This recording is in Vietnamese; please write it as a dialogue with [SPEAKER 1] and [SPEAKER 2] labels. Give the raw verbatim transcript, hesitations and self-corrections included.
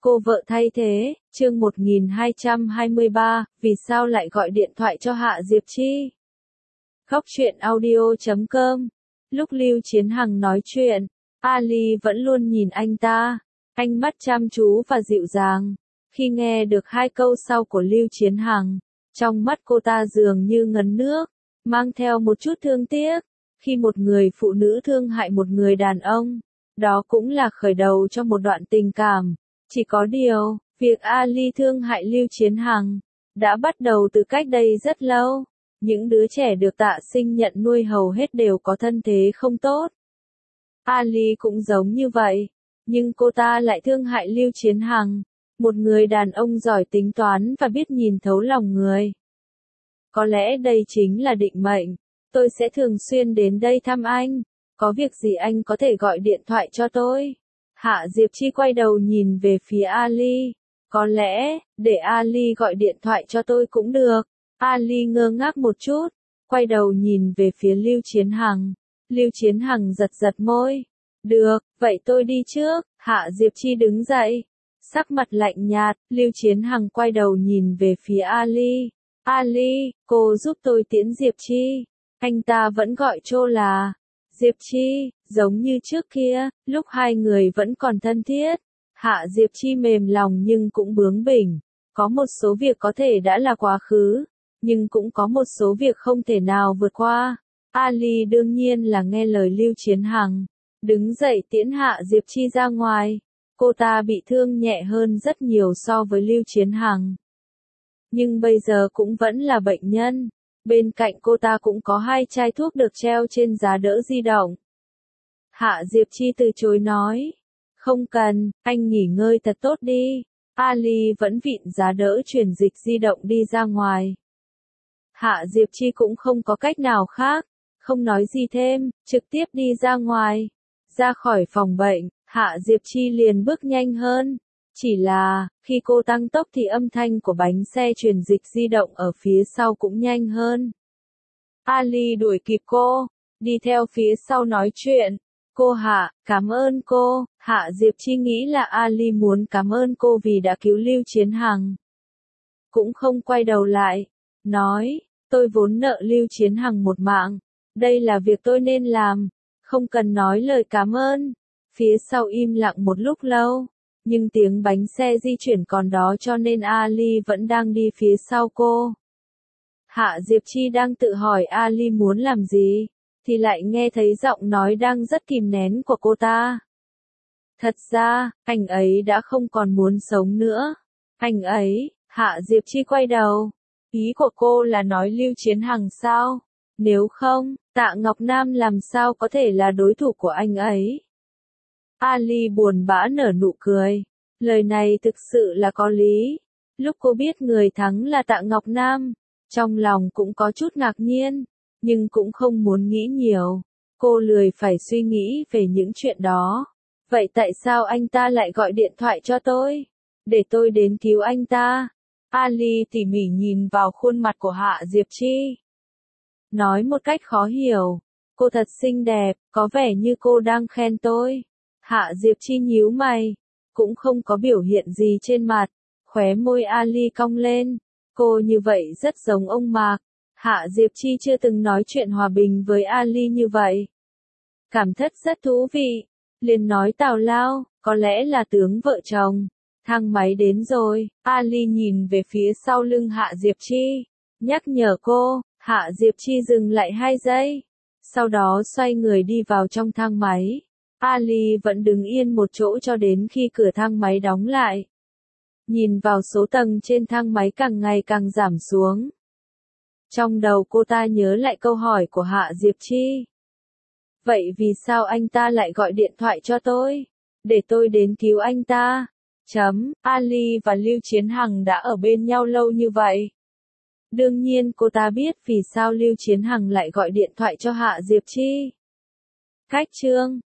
[SPEAKER 1] Cô vợ thay thế, chương một nghìn hai trăm hai mươi ba, vì sao lại gọi điện thoại cho Hạ Diệp Chi? Góc truyện audio chấm com. Lúc Lưu Chiến Hằng nói chuyện, Ali vẫn luôn nhìn anh ta, ánh mắt chăm chú và dịu dàng. Khi nghe được hai câu sau của Lưu Chiến Hằng, trong mắt cô ta dường như ngấn nước, mang theo một chút thương tiếc. Khi một người phụ nữ thương hại một người đàn ông, đó cũng là khởi đầu cho một đoạn tình cảm. Chỉ có điều, việc Ali thương hại Lưu Chiến Hằng đã bắt đầu từ cách đây rất lâu. Những đứa trẻ được Tạ Sinh nhận nuôi hầu hết đều có thân thế không tốt. Ali cũng giống như vậy, nhưng cô ta lại thương hại Lưu Chiến Hằng, một người đàn ông giỏi tính toán và biết nhìn thấu lòng người. Có lẽ đây chính là định mệnh. Tôi sẽ thường xuyên đến đây thăm anh. Có việc gì anh có thể gọi điện thoại cho tôi. Hạ Diệp Chi quay đầu nhìn về phía Ali. Có lẽ, để Ali gọi điện thoại cho tôi cũng được. Ali ngơ ngác một chút, quay đầu nhìn về phía Lưu Chiến Hằng. Lưu Chiến Hằng giật giật môi. Được, vậy tôi đi trước. Hạ Diệp Chi đứng dậy. Sắc mặt lạnh nhạt, Lưu Chiến Hằng quay đầu nhìn về phía Ali. Ali, cô giúp tôi tiễn Diệp Chi. Anh ta vẫn gọi Chô là Diệp Chi, giống như trước kia, lúc hai người vẫn còn thân thiết. Hạ Diệp Chi mềm lòng nhưng cũng bướng bỉnh. Có một số việc có thể đã là quá khứ, nhưng cũng có một số việc không thể nào vượt qua. Ali đương nhiên là nghe lời Lưu Chiến Hằng, đứng dậy tiễn Hạ Diệp Chi ra ngoài. Cô ta bị thương nhẹ hơn rất nhiều so với Lưu Chiến Hằng, nhưng bây giờ cũng vẫn là bệnh nhân. Bên cạnh cô ta cũng có hai chai thuốc được treo trên giá đỡ di động. Hạ Diệp Chi từ chối nói. Không cần, anh nghỉ ngơi thật tốt đi. Ali vẫn vịn giá đỡ truyền dịch di động đi ra ngoài. Hạ Diệp Chi cũng không có cách nào khác, không nói gì thêm, trực tiếp đi ra ngoài. Ra khỏi phòng bệnh, Hạ Diệp Chi liền bước nhanh hơn. Chỉ là, khi cô tăng tốc thì âm thanh của bánh xe truyền dịch di động ở phía sau cũng nhanh hơn. Ali đuổi kịp cô, đi theo phía sau nói chuyện. Cô Hạ, cảm ơn cô. Hạ Diệp Chi nghĩ là Ali muốn cảm ơn cô vì đã cứu Lưu Chiến Hằng. Cũng không quay đầu lại, nói, tôi vốn nợ Lưu Chiến Hằng một mạng. Đây là việc tôi nên làm, không cần nói lời cảm ơn. Phía sau im lặng một lúc lâu. Nhưng tiếng bánh xe di chuyển còn đó cho nên Ali vẫn đang đi phía sau cô. Hạ Diệp Chi đang tự hỏi Ali muốn làm gì, thì lại nghe thấy giọng nói đang rất kìm nén của cô ta. Thật ra, anh ấy đã không còn muốn sống nữa. Anh ấy, Hạ Diệp Chi quay đầu. Ý của cô là nói Lưu Chiến Hằng sao? Nếu không, Tạ Ngọc Nam làm sao có thể là đối thủ của anh ấy? Ali buồn bã nở nụ cười. Lời này thực sự là có lý. Lúc cô biết người thắng là Tạ Ngọc Nam, trong lòng cũng có chút ngạc nhiên, nhưng cũng không muốn nghĩ nhiều. Cô lười phải suy nghĩ về những chuyện đó. Vậy tại sao anh ta lại gọi điện thoại cho tôi? Để tôi đến cứu anh ta. Ali tỉ mỉ nhìn vào khuôn mặt của Hạ Diệp Chi. Nói một cách khó hiểu. Cô thật xinh đẹp, có vẻ như cô đang khen tôi. Hạ Diệp Chi nhíu mày, cũng không có biểu hiện gì trên mặt. Khóe môi Ali cong lên. Cô như vậy rất giống ông Mạc. Hạ Diệp Chi chưa từng nói chuyện hòa bình với Ali như vậy. Cảm thất rất thú vị. Liền nói tào lao, có lẽ là tướng vợ chồng. Thang máy đến rồi. Ali nhìn về phía sau lưng Hạ Diệp Chi, nhắc nhở cô. Hạ Diệp Chi dừng lại hai giây, sau đó xoay người đi vào trong thang máy. Ali vẫn đứng yên một chỗ cho đến khi cửa thang máy đóng lại. Nhìn vào số tầng trên thang máy càng ngày càng giảm xuống. Trong đầu cô ta nhớ lại câu hỏi của Hạ Diệp Chi. Vậy vì sao anh ta lại gọi điện thoại cho tôi? Để tôi đến cứu anh ta. Chấm, Ali và Lưu Chiến Hằng đã ở bên nhau lâu như vậy. Đương nhiên cô ta biết vì sao Lưu Chiến Hằng lại gọi điện thoại cho Hạ Diệp Chi. Cách chương